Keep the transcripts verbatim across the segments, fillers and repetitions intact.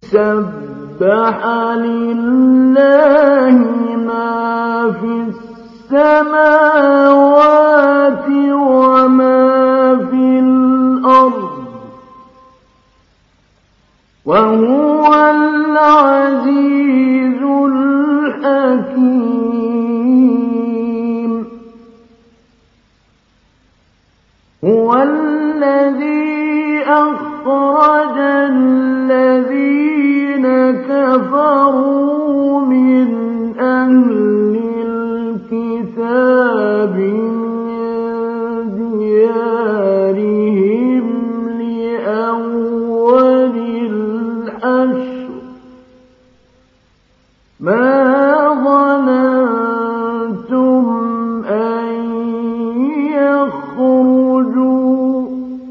سَبَّحَ لِلَّهِ مَا فِي السَّمَاوَاتِ وَمَا فِي الْأَرْضِ وَهُوَ الْعَزِيزُ الْحَكِيمُ. هُوَ الَّذِي أَخْرَجَ الَّذِينَ كَفَرُوا مِنْ أَهْلِ الْكِتَابِ مِنْ دِيَارِهِمْ لِأَوَّلِ الْحَشْرِ مَا ظَنَنتُمْ أَنْ يَخْرُجُوا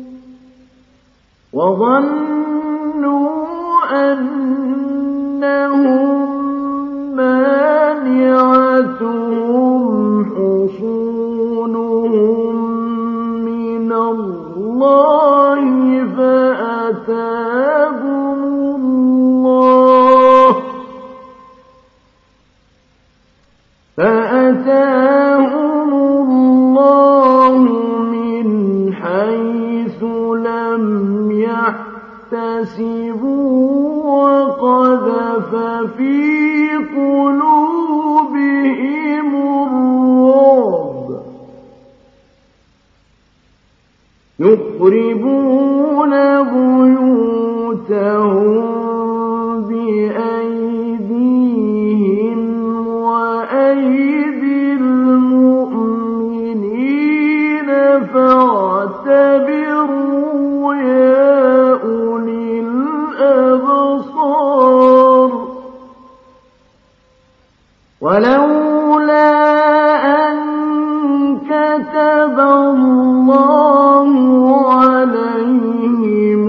وَظَنُّوا أَنَّهُمْ مَانِعَتُهُمْ حُصُونُهُم مِّنَ اللَّهِ فَأَتَاهُمُ اللَّهُ فَأَتَاهُمُ اللَّهُ مِنْ حَيْثُ لَمْ يَحْتَسِبُوا وَقَذَفَ فِي قُلُوبِهِمُ الرُّعْبَ يُخْرِبُونَ بُيُوتَهُم بِأَيْدِيهِمْ وَأَيْدِي الْمُؤْمِنِينَ فَاعْتَبِرُوا يَا أُولِي الْأَبْصَارِ. وَلَوْلَا أَن كَتَبَ اللَّهُ عَلَيْهِمُ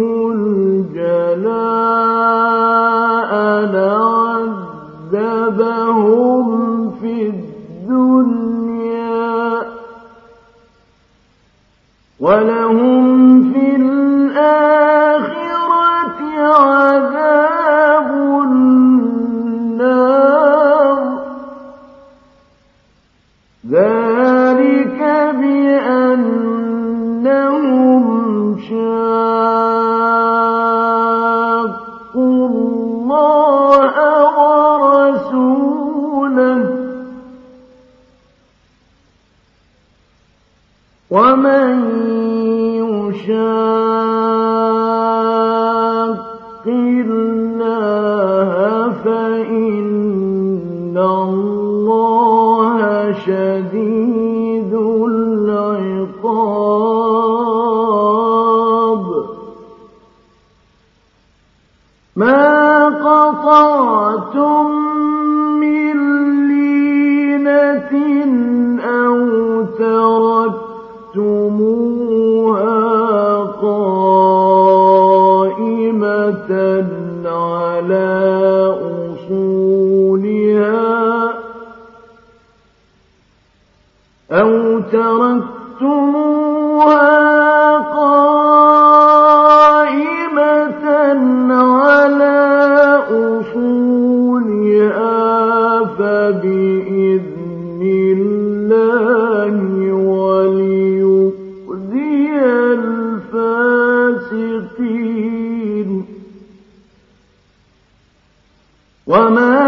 الْجَلَاءَ لَعَذَّبَهُمْ فِي الدُّنْيَا وَلَهُمْ فِي الْآخِرَةِ عَذَابُ النَّارِ. ذَلِكَ بِأَنَّهُمْ شَاقُّوا اللَّهَ وَرَسُولَهُ وَمَن يُشَاقِّ اللَّهَ فَإِنَّ اللَّهَ شَدِيدُ الْعِقَابِ. مَا قَطَعْتُم مِّن لِّينَةٍ أَوْ تَرَكْتُمُوهَا قَائِمَةً عَلَىٰ أُصُولِهَا أَوْ تَرَكْتُمُوهَا قَائِمَةً عَلَىٰ أُصُولِهَا فَبِإِذْنِ اللَّهِ وَلِيُخْزِيَ الْفَاسِقِينَ. وَمَا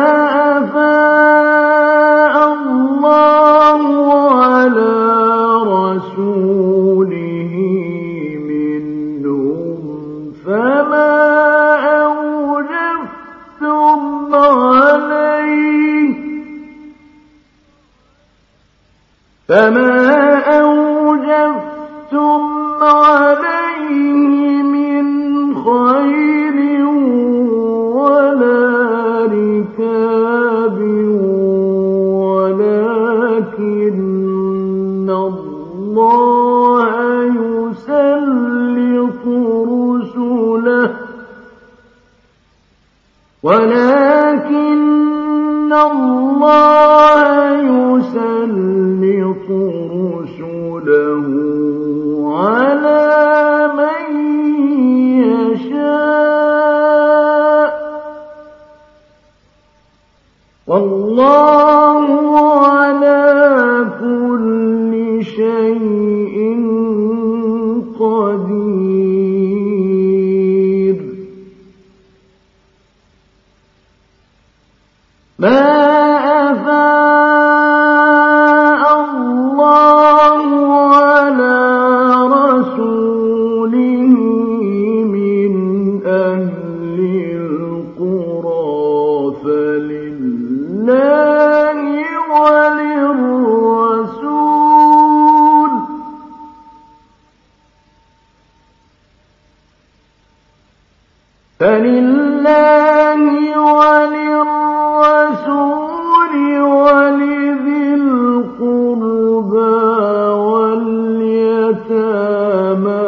أَفَاءَ اللَّهُ عَلَىٰ رَسُولِهِ مِنْهُمْ فَمَا أَوْجَفْتُمْ عَلَيْهِ فَمَا أَوْجَفْتُمْ عَلَيْهِ مِنْ خَيْلٍ وَلَا رِكَابٍ وَلَٰكِنَّ اللَّهَ يُسَلِّطُ رُسُلَهُ وَلَٰكِنَّ اللَّهَ يُسَلِّطُ رُسُلَهُ عَلَىٰ مَن يَشَاءُ والله على كل شيء قدير. ما أفاء الله على رسوله من أهل القرى فلله وللرسول فلله وللرسول ولذي القربى واليتامى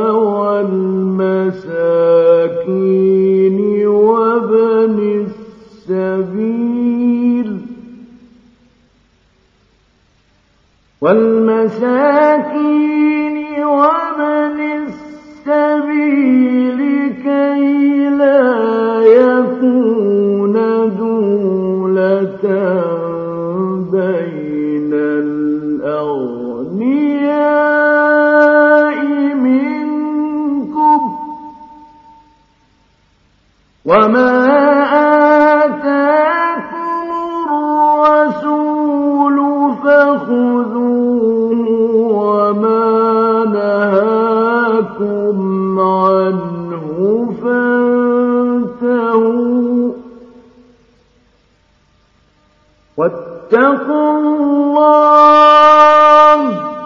والمساكين وابن السبيل والمساكين وابن السبيل كي لا يكون دولة بين الأغنياء منكم وما آتاكم الرسول فخذوه وما نهاكم عنه فانتهوا واتقوا الله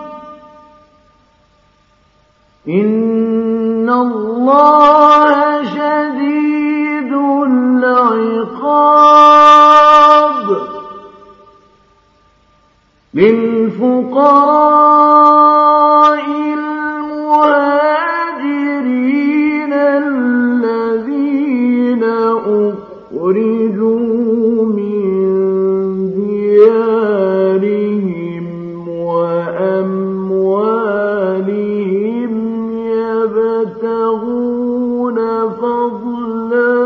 إن الله شديد العقاب. للفقراء المهاجرين الذين أخرجوا من ديارهم وأموالهم يبتغون فضلا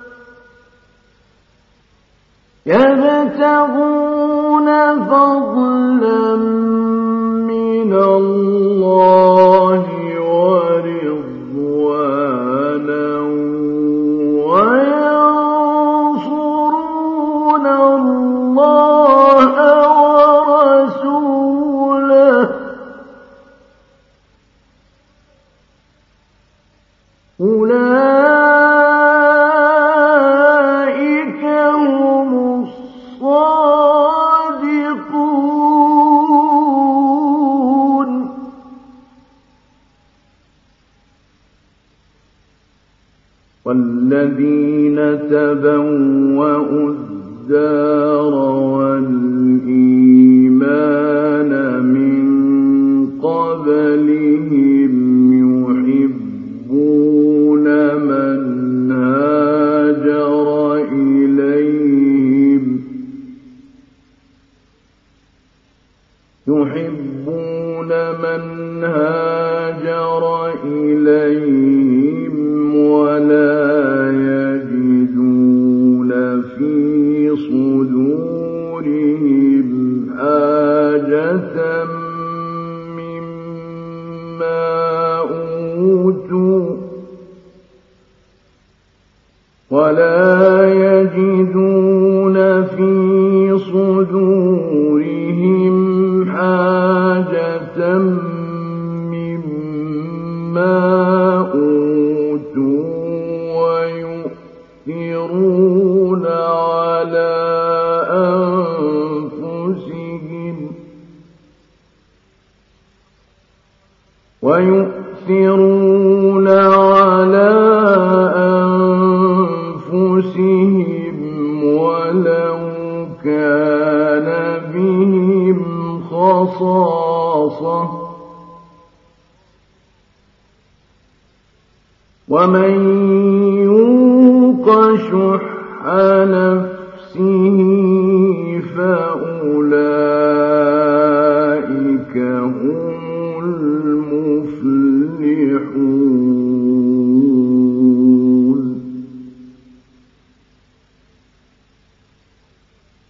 يبتغون فضلا من الله ورضوانا وينصرون الله ورسوله أولئك هم الصادقون. والذين تبوأوا الدار والإيمان من قبلهم يحبون من هاجر إليهم يحبون من هاجر إليهم ولا يجدون في صدورهم حاجة مما أوتوا ولا يجدون في صدورهم حاجة مما أوتوا ويؤثرون على أنفسهم ويؤثرون على أنفسهم ولو كان بهم خصاصة ومن يوق شح نفسه فأولئك هم المفلحون.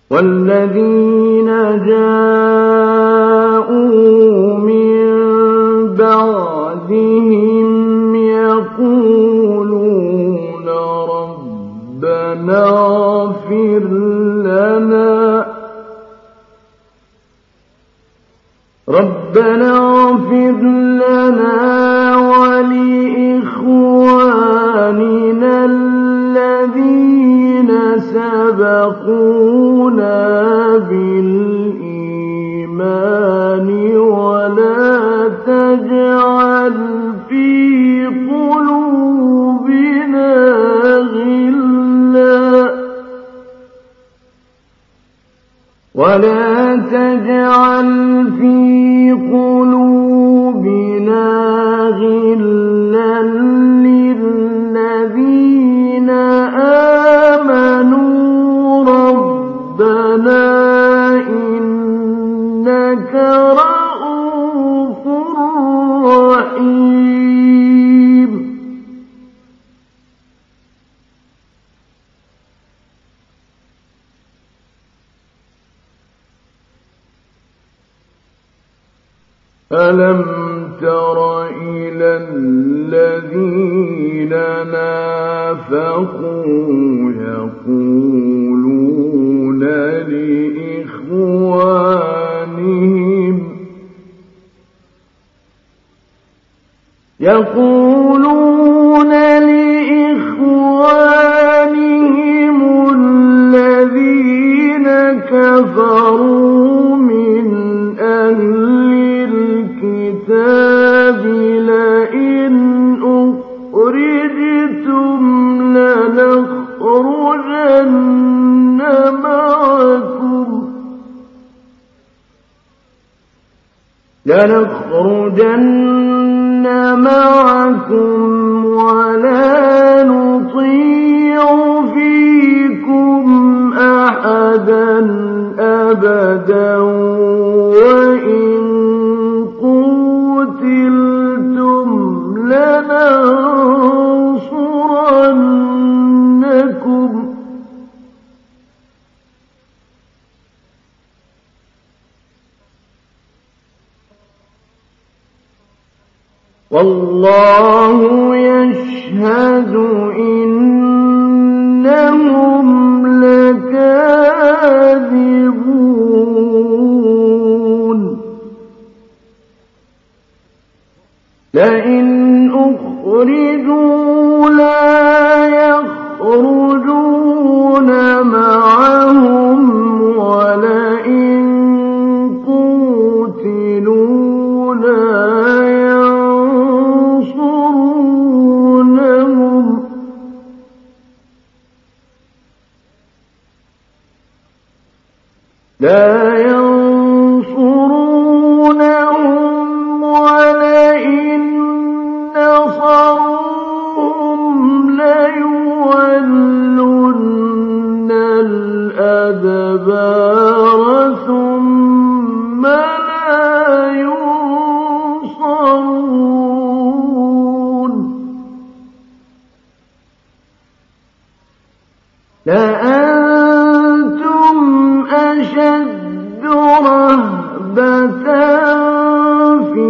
والذين جاءوا من بعدهم يقولون ربنا اغفر لنا ربنا اغفر لنا ولإخواننا الذين سبقونا بالإيمان ولا تجعل في قلوبنا غلا ولا تجعل في قلوبنا غلا للذين آمنوا ربنا إنك رؤوف رحيم. ألم تر إلى الذين نافقوا يقولون لإخوانهم يقولون لإخوانهم الذين كفروا من أهل الكتاب لئن أخرجتم لنخرجن معكم لنخرجن معكم ولا نطيع فيكم أحدا أبدا وإن قتلتم لننصرنكم والله يشهد إنهم لكاذبون لئن أخرجوا لا يخرجون معهم ولئن قوتلوا لا ينصرونهم لا ينصرونهم ولئن نصروهم ليولن الأدبار ثم لا ينصرون لأنتم أشد رهبة في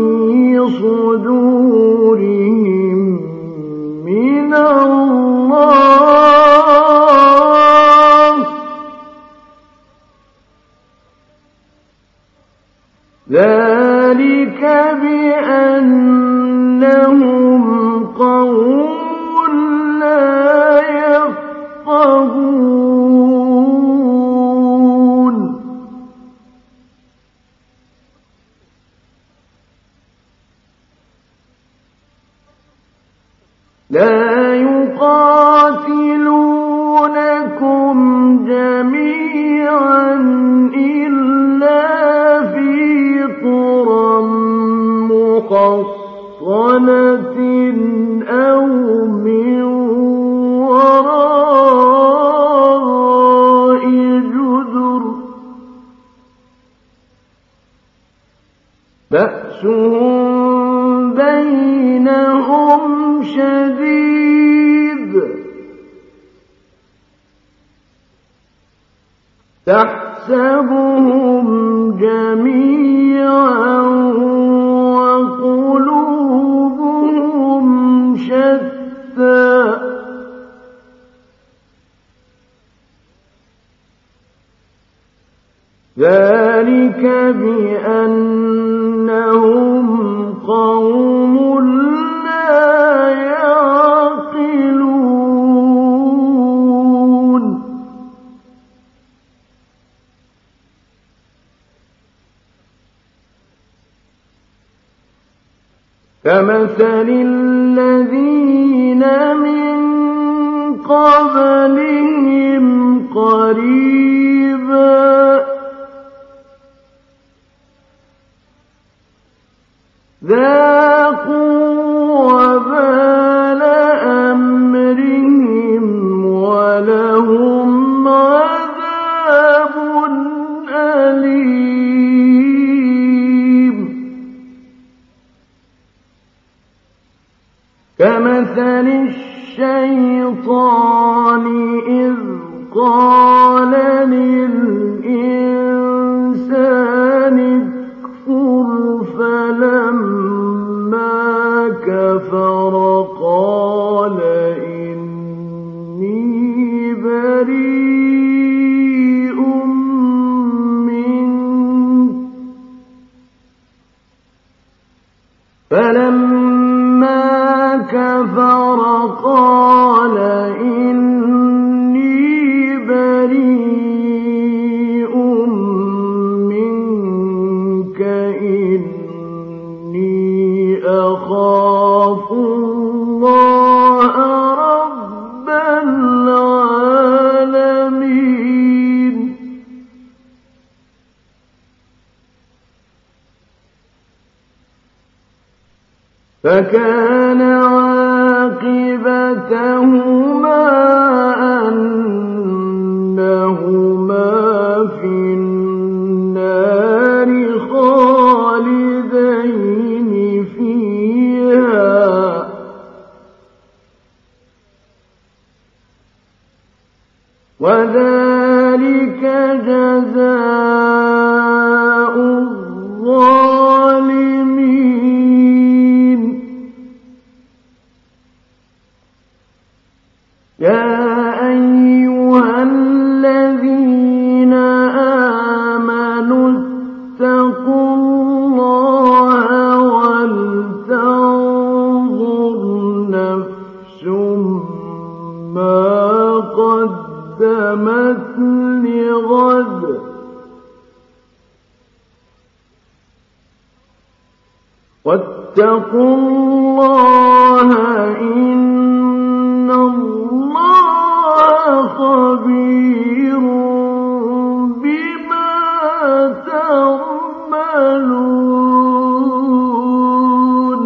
صدورهم من الله ذلك بأنهم قوم لا يفقهون لا يقاتلونكم جميعا إلا في قرى محصنة أو من وراء جدر بأسهم بينهم شديد تحسبهم تحسبهم جميعا وقلوبهم شتى ذلك بأنهم قوم لا يعقلون كمثل الذين من قبلهم قريبا ذاقوا وبال أمرهم ولهم عذاب أليم كمثل الشيطان إذ قال للإنسان اكفر فلما كفر قال إني بريء منك فلما كفر قال إني بريء منك إني أخاف الله رب العالمين فكان عاقبتهما أنهما في النار خالدين فيها وذلك جزاء الظالمين يا أيها الذين آمنوا اتقوا الله ولتنظر نفس ما قدمت لغد واتقوا الله إن الله خبير بما تعملون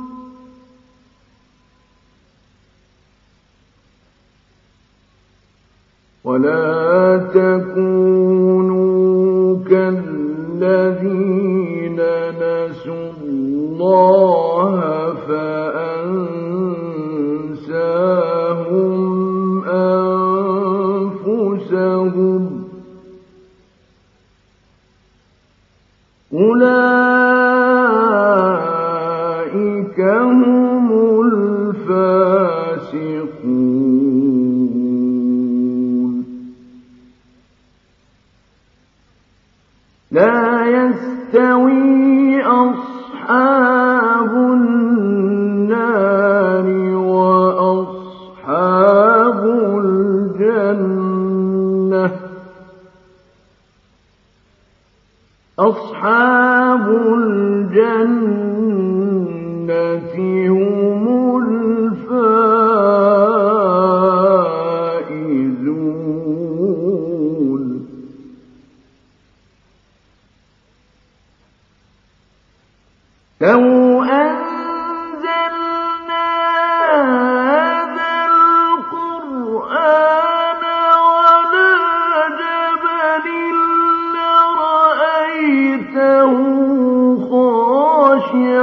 ولا تكونوا كالذين نسوا الله فأنساهم أنفسهم أولئك هم الفاسقون لا يستوي أصحاب النار وأصحاب الجنة أصحاب الجنة هم الفائزون لو أنزلنا هذا القرآن على جبل لرأيته خاشعا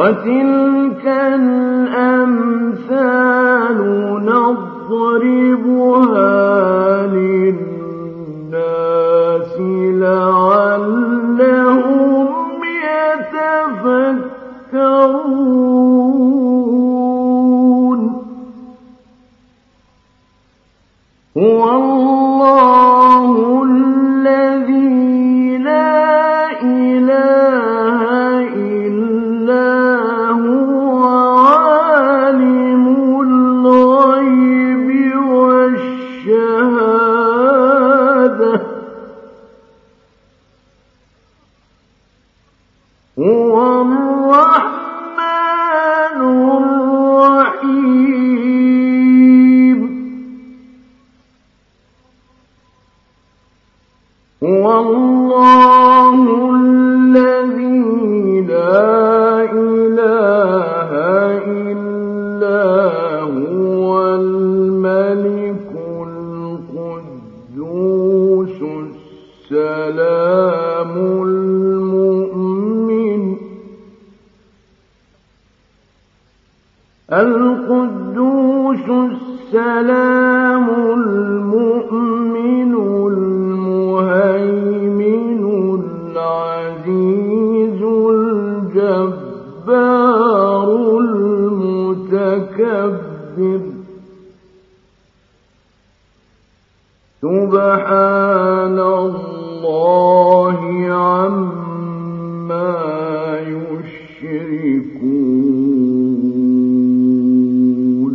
وتلك الأمثال نضربها للناس لعلهم يتفكرون هو الله الذي لا إله إلا هو عالم الغيب والشهادة هو الرحمن الرحيم هو الله الذي لا إله إلا هو الملك القدوس السلام المؤمن القدوس السلام المؤمن المهيمن العزيز الجبار المتكبر سبحان الله عما يشركون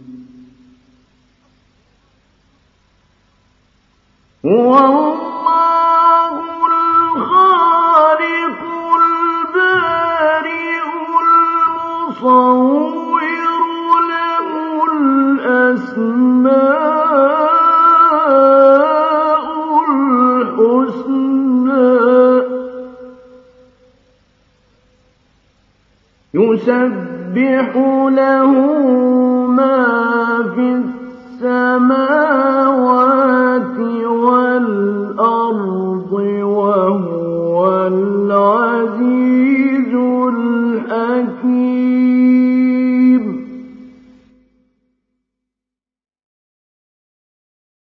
هو الله الخالق البارئ المصور له الأسماء الحسنى يسبح له ما في السماوات